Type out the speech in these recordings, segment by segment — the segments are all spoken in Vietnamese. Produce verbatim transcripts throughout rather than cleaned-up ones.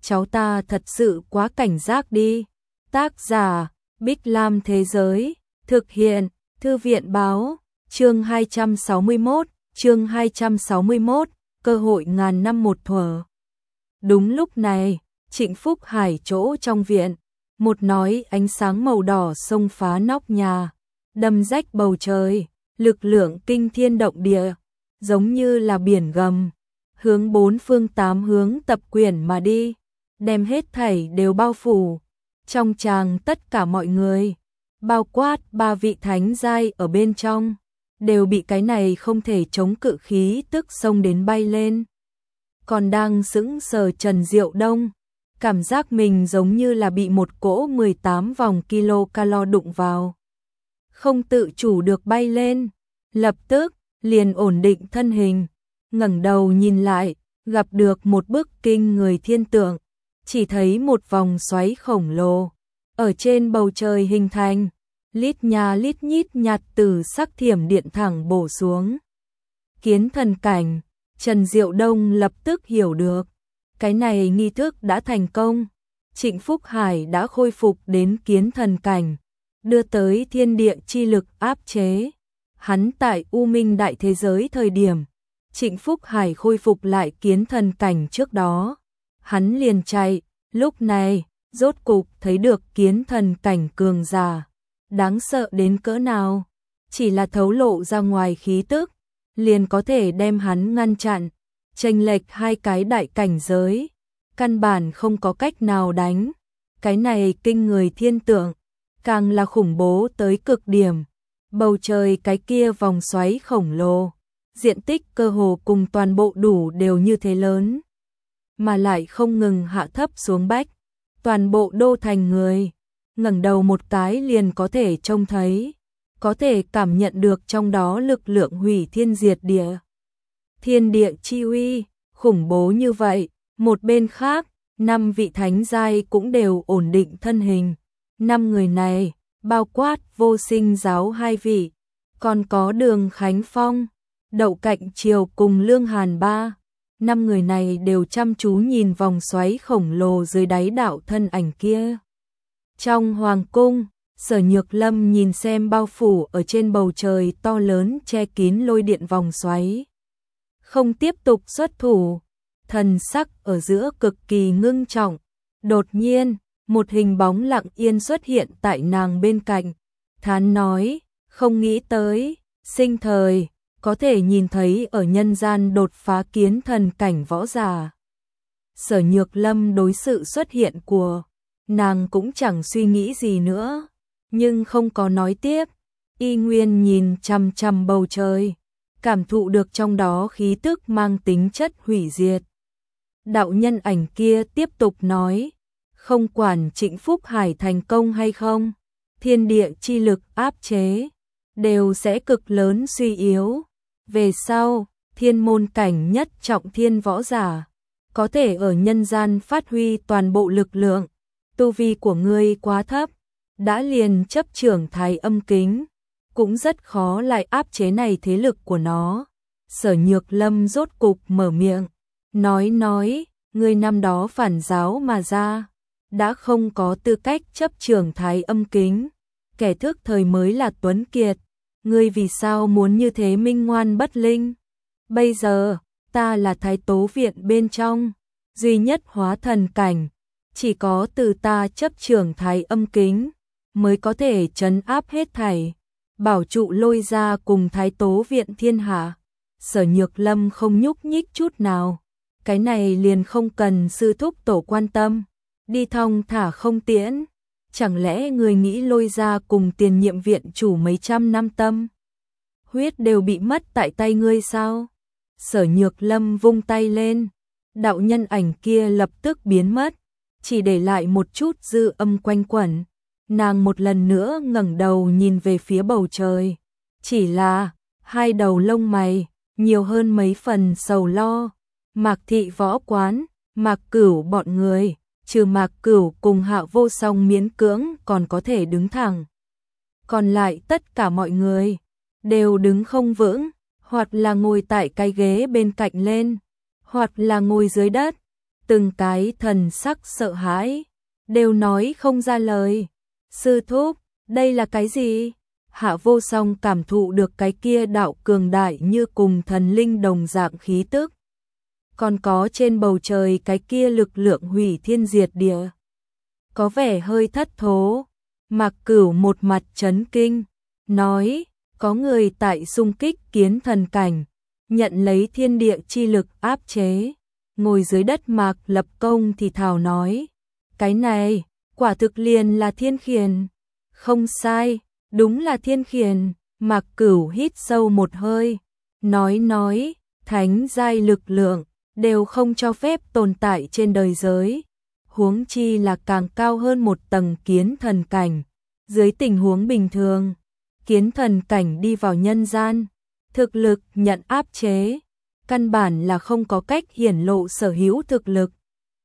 cháu ta thật sự quá cảnh giác đi. Tác giả Bích Lam Thế Giới, thực hiện Thư viện Báo, chương hai trăm sáu mươi mốt, chương hai trăm sáu mươi mốt, cơ hội ngàn năm một thuở. Đúng lúc này, Trịnh Phúc Hải chỗ trong viện, một nói ánh sáng màu đỏ xông phá nóc nhà, đâm rách bầu trời, lực lượng kinh thiên động địa, giống như là biển gầm, hướng bốn phương tám hướng tập quyển mà đi, đem hết thảy đều bao phủ. Trong tràng tất cả mọi người, bao quát ba vị thánh giai ở bên trong, đều bị cái này không thể chống cự khí tức xông đến bay lên. Còn đang sững sờ Trần Diệu Đông, cảm giác mình giống như là bị một cỗ mười tám vòng kilocalo đụng vào. Không tự chủ được bay lên, lập tức liền ổn định thân hình, ngẩng đầu nhìn lại, gặp được một bức kinh người thiên tượng, chỉ thấy một vòng xoáy khổng lồ ở trên bầu trời hình thành, lít nha lít nhít nhạt từ sắc thiểm điện thẳng bổ xuống. Kiến thần cảnh, Trần Diệu Đông lập tức hiểu được, cái này nghi thức đã thành công, Trịnh Phúc Hải đã khôi phục đến kiến thần cảnh, đưa tới thiên địa chi lực áp chế. Hắn tại U Minh đại thế giới thời điểm, Trịnh Phúc Hải khôi phục lại kiến thần cảnh trước đó, hắn liền chạy, lúc này, rốt cục thấy được kiến thần cảnh cường giả, đáng sợ đến cỡ nào, chỉ là thấu lộ ra ngoài khí tức, liền có thể đem hắn ngăn chặn, chênh lệch hai cái đại cảnh giới, căn bản không có cách nào đánh. Cái này kinh người thiên tượng, càng là khủng bố tới cực điểm. Bầu trời cái kia vòng xoáy khổng lồ, diện tích cơ hồ cùng toàn bộ đủ đều như thế lớn, mà lại không ngừng hạ thấp xuống bách, toàn bộ đô thành người, ngẩng đầu một cái liền có thể trông thấy, có thể cảm nhận được trong đó lực lượng hủy thiên diệt địa. Thiên địa chi uy, khủng bố như vậy, một bên khác, năm vị thánh giai cũng đều ổn định thân hình, năm người này, bao quát Vô Sinh giáo hai vị, còn có Đường Khánh Phong, Đậu Cạnh Triều cùng Lương Hàn ba, năm người này đều chăm chú nhìn vòng xoáy khổng lồ dưới đáy đạo thân ảnh kia. Trong hoàng cung, Sở Nhược Lâm nhìn xem bao phủ ở trên bầu trời to lớn che kín lôi điện vòng xoáy, không tiếp tục xuất thủ, thần sắc ở giữa cực kỳ ngưng trọng. Đột nhiên, một hình bóng lặng yên xuất hiện tại nàng bên cạnh, thán nói, không nghĩ tới, sinh thời, có thể nhìn thấy ở nhân gian đột phá kiến thần cảnh võ giả. Sở Nhược Lâm đối sự xuất hiện của nàng cũng chẳng suy nghĩ gì nữa, nhưng không có nói tiếp, y nguyên nhìn chằm chằm bầu trời, cảm thụ được trong đó khí tức mang tính chất hủy diệt. Đạo nhân ảnh kia tiếp tục nói, không quản Trịnh Phúc Hải thành công hay không, thiên địa chi lực áp chế, đều sẽ cực lớn suy yếu. Về sau, thiên môn cảnh nhất trọng thiên võ giả, có thể ở nhân gian phát huy toàn bộ lực lượng, tu vi của ngươi quá thấp, đã liền chấp trưởng thái âm kính, cũng rất khó lại áp chế này thế lực của nó. Sở Nhược Lâm rốt cục mở miệng, nói nói, ngươi năm đó phản giáo mà ra, đã không có tư cách chấp trưởng thái âm kính, kẻ thức thời mới là Tuấn Kiệt, ngươi vì sao muốn như thế minh ngoan bất linh? Bây giờ, ta là thái tố viện bên trong, duy nhất hóa thần cảnh, chỉ có từ ta chấp trưởng thái âm kính, mới có thể trấn áp hết thảy, bảo trụ Lôi gia cùng thái tố viện thiên hạ. Sở Nhược Lâm không nhúc nhích chút nào, cái này liền không cần sư thúc tổ quan tâm, đi thong thả không tiễn. Chẳng lẽ người nghĩ Lôi gia cùng tiền nhiệm viện chủ mấy trăm năm tâm huyết đều bị mất tại tay ngươi sao? Sở Nhược Lâm vung tay lên, đạo nhân ảnh kia lập tức biến mất, chỉ để lại một chút dư âm quanh quẩn. Nàng một lần nữa ngẩng đầu nhìn về phía bầu trời, chỉ là hai đầu lông mày nhiều hơn mấy phần sầu lo. Mạc thị võ quán, Mạc Cửu bọn người, trừ Mạc Cửu cùng Hạ Vô Song miễn cưỡng còn có thể đứng thẳng, còn lại tất cả mọi người đều đứng không vững, hoặc là ngồi tại cái ghế bên cạnh lên, hoặc là ngồi dưới đất. từng cái thần sắc sợ hãi, đều nói không ra lời. Sư thúc, đây là cái gì? Hạ Vô Song cảm thụ được cái kia đạo cường đại như cùng thần linh đồng dạng khí tức. Còn có trên bầu trời cái kia lực lượng hủy thiên diệt địa. Có vẻ hơi thất thố. Mạc Cửu một mặt chấn kinh, nói, có người tại xung kích kiến thần cảnh, nhận lấy thiên địa chi lực áp chế. Ngồi dưới đất Mạc Lập Công thì thào nói, cái này, quả thực liền là thiên khiển. Không sai, đúng là thiên khiển. Mạc Cửu hít sâu một hơi, nói nói, thánh giai lực lượng, đều không cho phép tồn tại trên đời giới. Huống chi là càng cao hơn một tầng kiến thần cảnh. Dưới tình huống bình thường, kiến thần cảnh đi vào nhân gian, thực lực nhận áp chế, căn bản là không có cách hiển lộ sở hữu thực lực.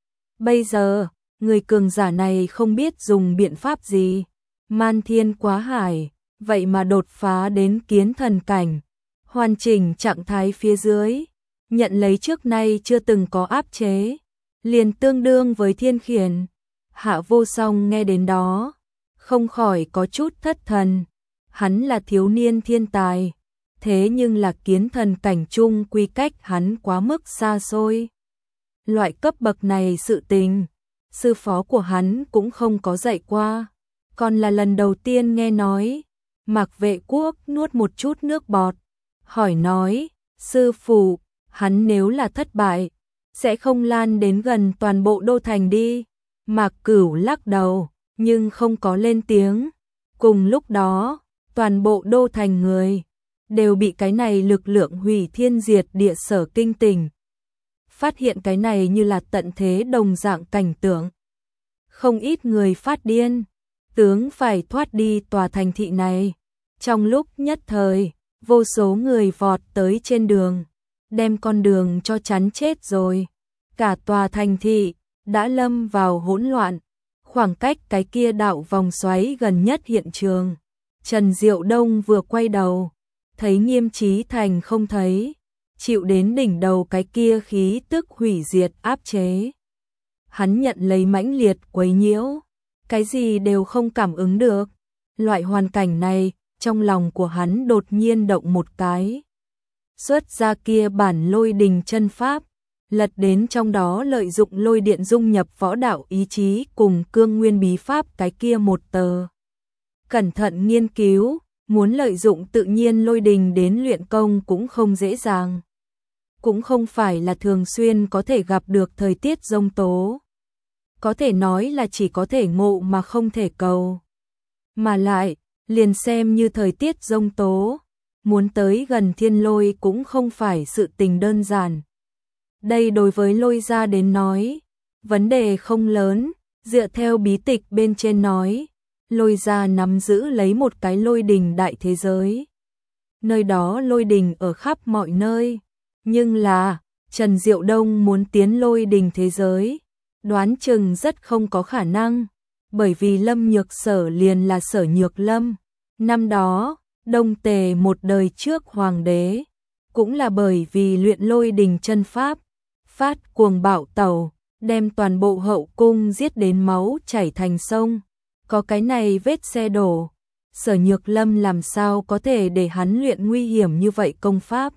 Bây giờ, người cường giả này không biết dùng biện pháp gì, man thiên quá hải, vậy mà đột phá đến kiến thần cảnh, hoàn chỉnh trạng thái phía dưới, nhận lấy trước nay chưa từng có áp chế, liền tương đương với thiên khiển. Hạ Vô Song nghe đến đó, không khỏi có chút thất thần. Hắn là thiếu niên thiên tài, thế nhưng là kiến thần cảnh chung quy cách hắn quá mức xa xôi. Loại cấp bậc này sự tình, sư phó của hắn cũng không có dạy qua, còn là lần đầu tiên nghe nói. Mạc Vệ Quốc nuốt một chút nước bọt, hỏi nói, sư phụ, hắn nếu là thất bại, sẽ không lan đến gần toàn bộ đô thành đi. Mạc Cửu lắc đầu, nhưng không có lên tiếng. Cùng lúc đó, toàn bộ đô thành người đều bị cái này lực lượng hủy thiên diệt địa sở kinh tỉnh. Phát hiện cái này như là tận thế đồng dạng cảnh tượng. Không ít người phát điên, tướng phải thoát đi tòa thành thị này. Trong lúc nhất thời, vô số người vọt tới trên đường, đem con đường cho chắn chết rồi. Cả tòa thành thị đã lâm vào hỗn loạn. Khoảng cách cái kia đạo vòng xoáy gần nhất hiện trường, Trần Diệu Đông vừa quay đầu, thấy Nghiêm Chí Thành không thấy, chịu đến đỉnh đầu cái kia khí tức hủy diệt áp chế. Hắn nhận lấy mãnh liệt quấy nhiễu, cái gì đều không cảm ứng được. Loại hoàn cảnh này, trong lòng của hắn đột nhiên động một cái. Xuất ra kia bản lôi đình chân pháp, lật đến trong đó lợi dụng lôi điện dung nhập võ đạo ý chí cùng cương nguyên bí pháp cái kia một tờ. Cẩn thận nghiên cứu, muốn lợi dụng tự nhiên lôi đình đến luyện công cũng không dễ dàng. Cũng không phải là thường xuyên có thể gặp được thời tiết giông tố. Có thể nói là chỉ có thể ngộ mà không thể cầu. Mà lại, liền xem như thời tiết giông tố, muốn tới gần thiên lôi cũng không phải sự tình đơn giản. Đây đối với lôi gia đến nói, vấn đề không lớn, dựa theo bí tịch bên trên nói, lôi gia nắm giữ lấy một cái lôi đình đại thế giới. Nơi đó lôi đình ở khắp mọi nơi, nhưng là, Trần Diệu Đông muốn tiến lôi đình thế giới, đoán chừng rất không có khả năng, bởi vì Lâm Nhược Sở liền là Sở Nhược Lâm. Năm đó, Đông Tề một đời trước hoàng đế, cũng là bởi vì luyện lôi đình chân pháp, phát cuồng bạo tẩu, đem toàn bộ hậu cung giết đến máu chảy thành sông. Có cái này vết xe đổ, Sở Nhược Lâm làm sao có thể để hắn luyện nguy hiểm như vậy công pháp.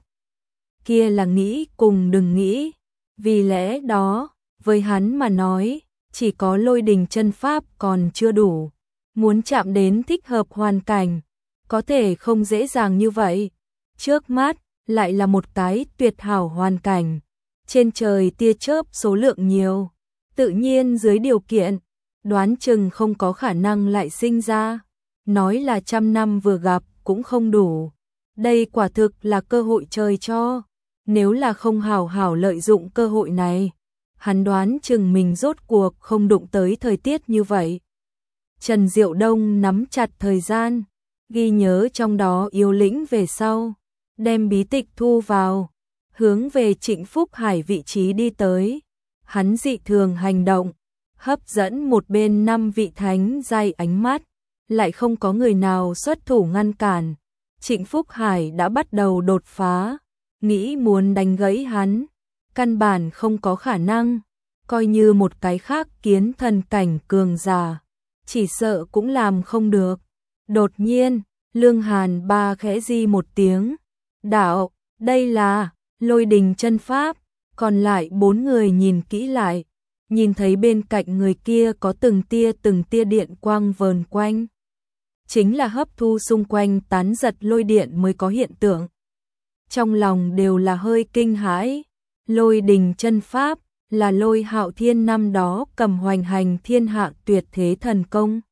Kia là nghĩ cùng đừng nghĩ, vì lẽ đó, với hắn mà nói, chỉ có lôi đình chân pháp còn chưa đủ. Muốn chạm đến thích hợp hoàn cảnh, có thể không dễ dàng như vậy. Trước mắt, lại là một cái tuyệt hảo hoàn cảnh. Trên trời tia chớp số lượng nhiều, tự nhiên dưới điều kiện, đoán chừng không có khả năng lại sinh ra. Nói là trăm năm vừa gặp cũng không đủ. Đây quả thực là cơ hội trời cho. Nếu là không hảo hảo lợi dụng cơ hội này, hắn đoán chừng mình rốt cuộc không đụng tới thời tiết như vậy. Trần Diệu Đông nắm chặt thời gian, ghi nhớ trong đó yếu lĩnh về sau, đem bí tịch thu vào, hướng về Trịnh Phúc Hải vị trí đi tới. Hắn dị thường hành động, hấp dẫn một bên năm vị thánh giai ánh mắt, lại không có người nào xuất thủ ngăn cản. Trịnh Phúc Hải đã bắt đầu đột phá, nghĩ muốn đánh gãy hắn, căn bản không có khả năng. coi như một cái khác kiến thần cảnh cường giả, chỉ sợ cũng làm không được. Đột nhiên, Lương Hàn ba khẽ di một tiếng, đạo, đây là Lôi Đình chân pháp. Còn lại bốn người nhìn kỹ lại, nhìn thấy bên cạnh người kia có từng tia từng tia điện quang vờn quanh. Chính là hấp thu xung quanh tán giật lôi điện mới có hiện tượng. Trong lòng đều là hơi kinh hãi, Lôi Đình chân pháp là Lôi Hạo Thiên năm đó cầm hoành hành thiên hạ tuyệt thế thần công.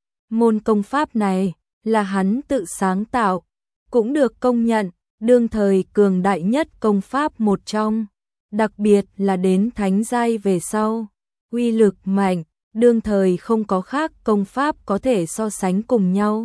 Môn công pháp này là hắn tự sáng tạo, cũng được công nhận, đương thời cường đại nhất công pháp một trong. Đặc biệt là đến thánh giai về sau, uy lực mạnh, đương thời không có khác công pháp có thể so sánh cùng nhau.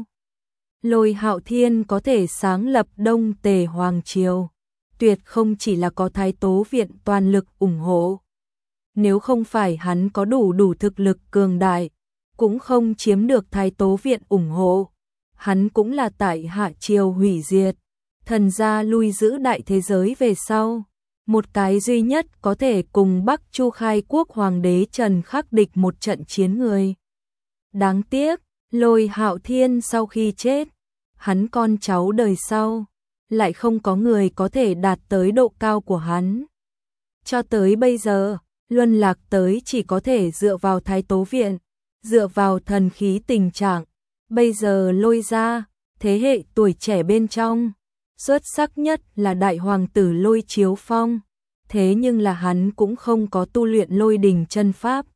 Lôi Hạo Thiên có thể sáng lập Đông Tề Hoàng Triều, tuyệt không chỉ là có Thái Tố Viện toàn lực ủng hộ. Nếu không phải hắn có đủ đủ thực lực cường đại, cũng không chiếm được Thái Tố Viện ủng hộ. Hắn cũng là tại Hạ Triều hủy diệt, thần gia lui giữ đại thế giới về sau. Một cái duy nhất có thể cùng Bắc Chu khai quốc hoàng đế Trần khắc địch một trận chiến người. Đáng tiếc, Lôi Hạo Thiên sau khi chết, hắn con cháu đời sau, lại không có người có thể đạt tới độ cao của hắn. Cho tới bây giờ, luân lạc tới chỉ có thể dựa vào Thái Tố Viện, dựa vào thần khí tình trạng. Bây giờ Lôi ra, thế hệ tuổi trẻ bên trong, xuất sắc nhất là đại hoàng tử Lôi Chiếu Phong, thế nhưng là hắn cũng không có tu luyện Lôi Đình chân pháp.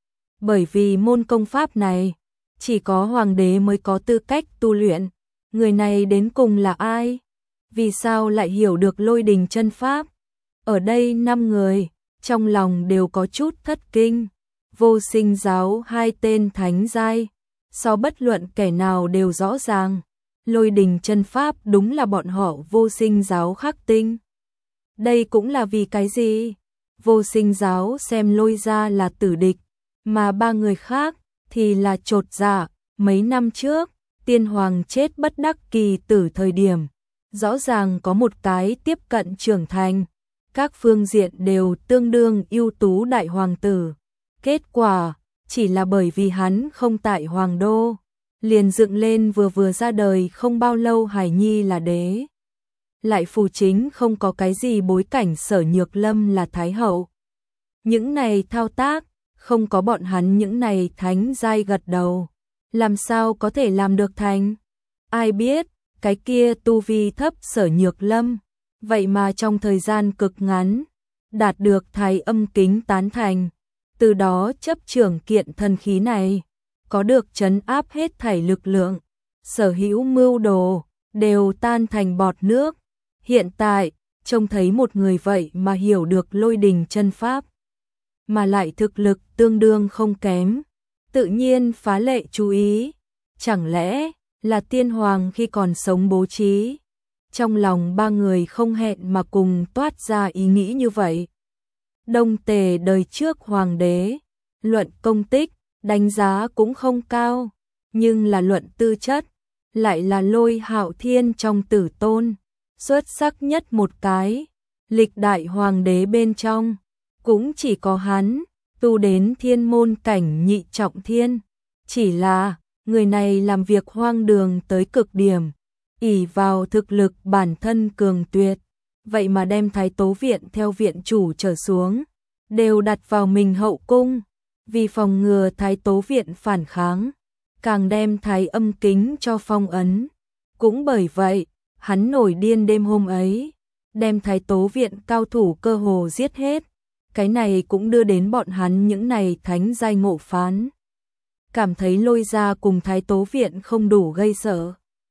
Bởi vì môn công pháp này, chỉ có hoàng đế mới có tư cách tu luyện. Người này đến cùng là ai? Vì sao lại hiểu được Lôi Đình chân pháp? Ở đây năm người, trong lòng đều có chút thất kinh. Vô Sinh giáo hai tên thánh giai, so bất luận kẻ nào đều rõ ràng. Lôi Đình chân pháp đúng là bọn họ Vô Sinh giáo khắc tinh. Đây cũng là vì cái gì? Vô Sinh giáo xem Lôi ra là tử địch, mà ba người khác thì là chột dạ. Mấy năm trước, tiên hoàng chết bất đắc kỳ tử thời điểm, rõ ràng có một cái tiếp cận trưởng thành, các phương diện đều tương đương ưu tú đại hoàng tử. Kết quả, chỉ là bởi vì hắn không tại hoàng đô, liền dựng lên vừa vừa ra đời không bao lâu hài nhi là đế. Lại phù chính không có cái gì bối cảnh Sở Nhược Lâm là thái hậu. Những này thao tác, không có bọn hắn những này thánh giai gật đầu, làm sao có thể làm được thành? Ai biết, cái kia tu vi thấp Sở Nhược Lâm, vậy mà trong thời gian cực ngắn, đạt được thái âm kính tán thành, từ đó chấp trưởng kiện thần khí này, có được trấn áp hết thảy lực lượng, sở hữu mưu đồ, đều tan thành bọt nước. Hiện tại, trông thấy một người vậy mà hiểu được Lôi Đình chân pháp, mà lại thực lực tương đương không kém, tự nhiên phá lệ chú ý. Chẳng lẽ là tiên hoàng khi còn sống bố trí? Trong lòng ba người không hẹn mà cùng toát ra ý nghĩ như vậy. Đông Tề đời trước hoàng đế, luận công tích, đánh giá cũng không cao, nhưng là luận tư chất, lại là Lôi Hạo Thiên trong tử tôn, xuất sắc nhất một cái. Lịch đại hoàng đế bên trong, cũng chỉ có hắn, tu đến thiên môn cảnh nhị trọng thiên. Chỉ là, người này làm việc hoang đường tới cực điểm, ỷ vào thực lực bản thân cường tuyệt, vậy mà đem Thái Tố Viện theo viện chủ trở xuống, đều đặt vào mình hậu cung, vì phòng ngừa Thái Tố Viện phản kháng, càng đem Thái âm kính cho phong ấn. Cũng bởi vậy, hắn nổi điên đêm hôm ấy, đem Thái Tố Viện cao thủ cơ hồ giết hết. Cái này cũng đưa đến bọn hắn những này thánh giai ngộ phán, cảm thấy Lôi ra cùng Thái Tố Viện không đủ gây sợ.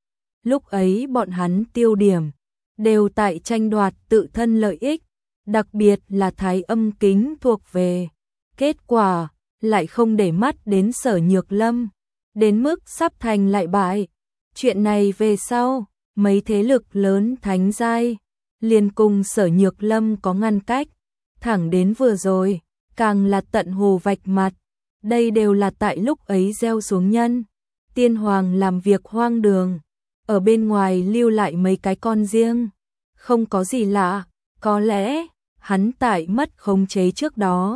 Lúc ấy bọn hắn tiêu điểm, đều tại tranh đoạt tự thân lợi ích, đặc biệt là Thái âm kính thuộc về. Kết quả, lại không để mắt đến Sở Nhược Lâm, đến mức sắp thành lại bại. Chuyện này về sau, mấy thế lực lớn thánh giai, liền cùng Sở Nhược Lâm có ngăn cách, thẳng đến vừa rồi, càng là tận hồ vạch mặt. Đây đều là tại lúc ấy gieo xuống nhân. Tiên hoàng làm việc hoang đường, ở bên ngoài lưu lại mấy cái con riêng, không có gì lạ, có lẽ hắn tại mất khống chế trước đó,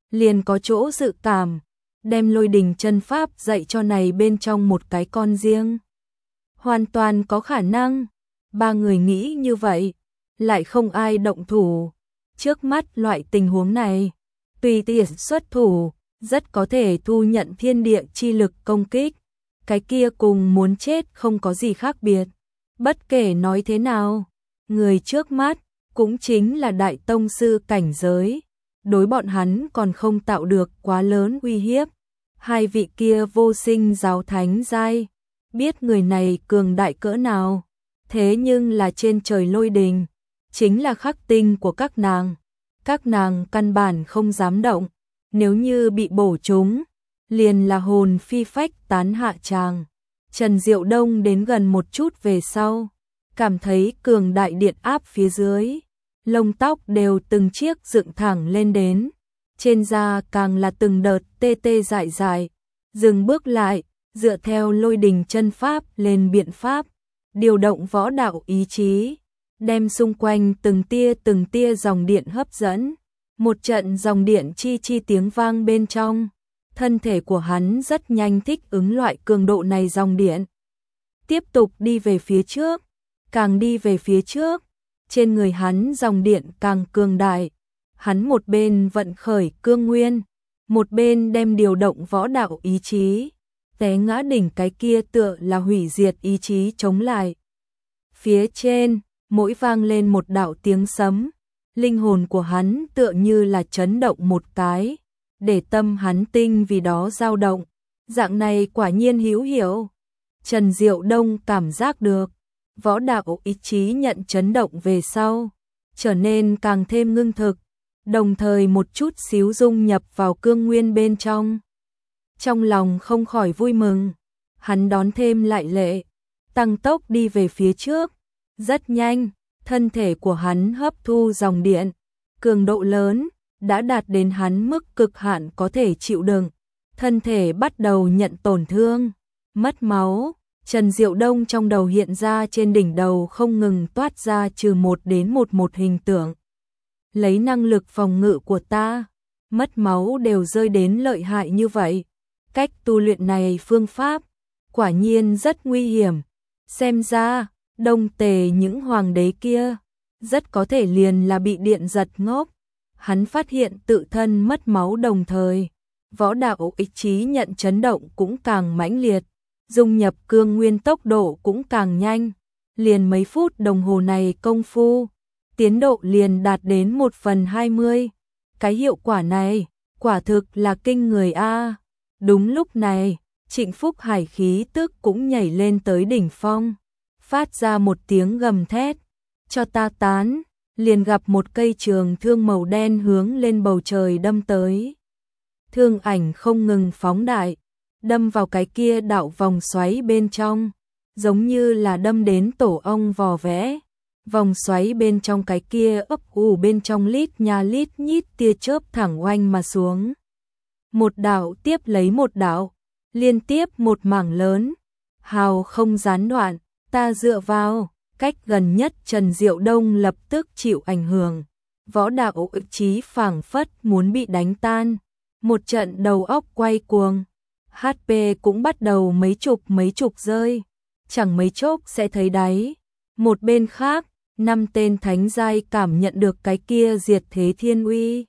liền có chỗ dự cảm, đem lôi đình chân pháp dạy cho này bên trong một cái con riêng. Hoàn toàn có khả năng, ba người nghĩ như vậy, lại không ai động thủ. Trước mắt loại tình huống này, tùy tiện xuất thủ, rất có thể thu nhận thiên địa chi lực công kích. Cái kia cùng muốn chết không có gì khác biệt. Bất kể nói thế nào, người trước mắt cũng chính là đại tông sư cảnh giới. Đối bọn hắn còn không tạo được quá lớn uy hiếp. Hai vị kia vô sinh giáo thánh giai, biết người này cường đại cỡ nào. Thế nhưng là trên trời lôi đình, chính là khắc tinh của các nàng. Các nàng căn bản không dám động, nếu như bị bổ trúng, liền là hồn phi phách tán hạ tràng. Trần Diệu Đông đến gần một chút về sau, cảm thấy cường đại điện áp phía dưới, lông tóc đều từng chiếc dựng thẳng lên đến, trên da càng là từng đợt tê tê dại dại. Dừng bước lại, dựa theo lôi đình chân pháp lên biện pháp, điều động võ đạo ý chí, đem xung quanh từng tia từng tia dòng điện hấp dẫn. Một trận dòng điện chi chi tiếng vang bên trong, thân thể của hắn rất nhanh thích ứng loại cường độ này dòng điện. Tiếp tục đi về phía trước, càng đi về phía trước, trên người hắn dòng điện càng cường đại. Hắn một bên vận khởi cương nguyên, một bên đem điều động võ đạo ý chí, té ngã đỉnh cái kia tựa là hủy diệt ý chí chống lại. Phía trên, mỗi vang lên một đạo tiếng sấm, linh hồn của hắn tựa như là chấn động một cái, để tâm hắn tinh vì đó dao động. Dạng này quả nhiên hữu hiệu. Trần Diệu Đông cảm giác được, võ đạo ý chí nhận chấn động về sau, trở nên càng thêm ngưng thực, đồng thời một chút xíu dung nhập vào cương nguyên bên trong. Trong lòng không khỏi vui mừng, hắn đón thêm lại lệ, tăng tốc đi về phía trước. Rất nhanh, thân thể của hắn hấp thu dòng điện, cường độ lớn, đã đạt đến hắn mức cực hạn có thể chịu đựng. Thân thể bắt đầu nhận tổn thương, mất máu. Trần Diệu Đông trong đầu hiện ra trên đỉnh đầu không ngừng toát ra trừ một đến một một hình tượng. Lấy năng lực phòng ngự của ta, mất máu đều rơi đến lợi hại như vậy. Cách tu luyện này phương pháp, quả nhiên rất nguy hiểm. Xem ra, Đông Tề những hoàng đế kia, rất có thể liền là bị điện giật ngốc. Hắn phát hiện tự thân mất máu đồng thời, võ đạo ý chí nhận chấn động cũng càng mãnh liệt, dung nhập cương nguyên tốc độ cũng càng nhanh. Liền mấy phút đồng hồ này công phu, tiến độ liền đạt đến một phần hai mươi. Cái hiệu quả này, quả thực là kinh người a. Đúng lúc này, Trịnh Phúc Hải khí tức cũng nhảy lên tới đỉnh phong, phát ra một tiếng gầm thét, cho ta tán, liền gặp một cây trường thương màu đen hướng lên bầu trời đâm tới. Thương ảnh không ngừng phóng đại, đâm vào cái kia đạo vòng xoáy bên trong, giống như là đâm đến tổ ong vò vẽ. Vòng xoáy bên trong cái kia ấp ủ bên trong lít nha lít nhít tia chớp thẳng oanh mà xuống. Một đạo tiếp lấy một đạo, liên tiếp một mảng lớn, hào không gián đoạn. Ta dựa vào, cách gần nhất Trần Diệu Đông lập tức chịu ảnh hưởng, võ đạo ý chí phảng phất muốn bị đánh tan, một trận đầu óc quay cuồng, hát pê cũng bắt đầu mấy chục mấy chục rơi, chẳng mấy chốc sẽ thấy đáy. Một bên khác, năm tên thánh giai cảm nhận được cái kia diệt thế thiên uy,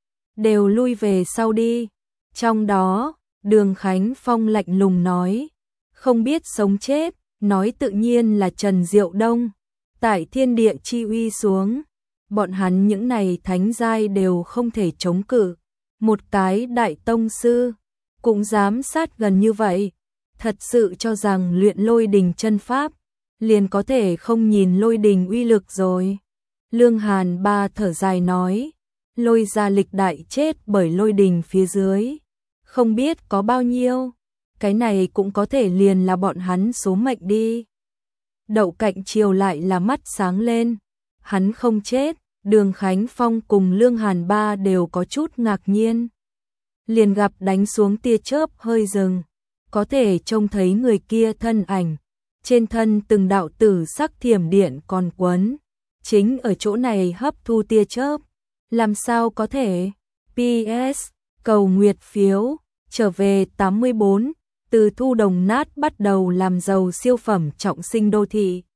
đều lui về sau đi. Trong đó, Đường Khánh Phong lạnh lùng nói, không biết sống chết, nói tự nhiên là Trần Diệu Đông. Tại thiên địa chi uy xuống, bọn hắn những này thánh giai đều không thể chống cự. Một cái đại tông sư, cũng dám sát gần như vậy. Thật sự cho rằng luyện lôi đình chân pháp, liền có thể không nhìn lôi đình uy lực rồi. Lương Hàn Ba thở dài nói, lôi gia lịch đại chết bởi lôi đình phía dưới, không biết có bao nhiêu. Cái này cũng có thể liền là bọn hắn số mệnh đi. Đậu Cạnh Triều lại là mắt sáng lên, hắn không chết. Đường Khánh Phong cùng Lương Hàn Ba đều có chút ngạc nhiên. Liền gặp đánh xuống tia chớp hơi dừng, có thể trông thấy người kia thân ảnh, trên thân từng đạo tử sắc thiểm điện còn quấn, chính ở chỗ này hấp thu tia chớp. Làm sao có thể? pê ét Cầu nguyệt phiếu, trở về tám mươi bốn, từ thu đồng nát bắt đầu làm giàu siêu phẩm trọng sinh đô thị.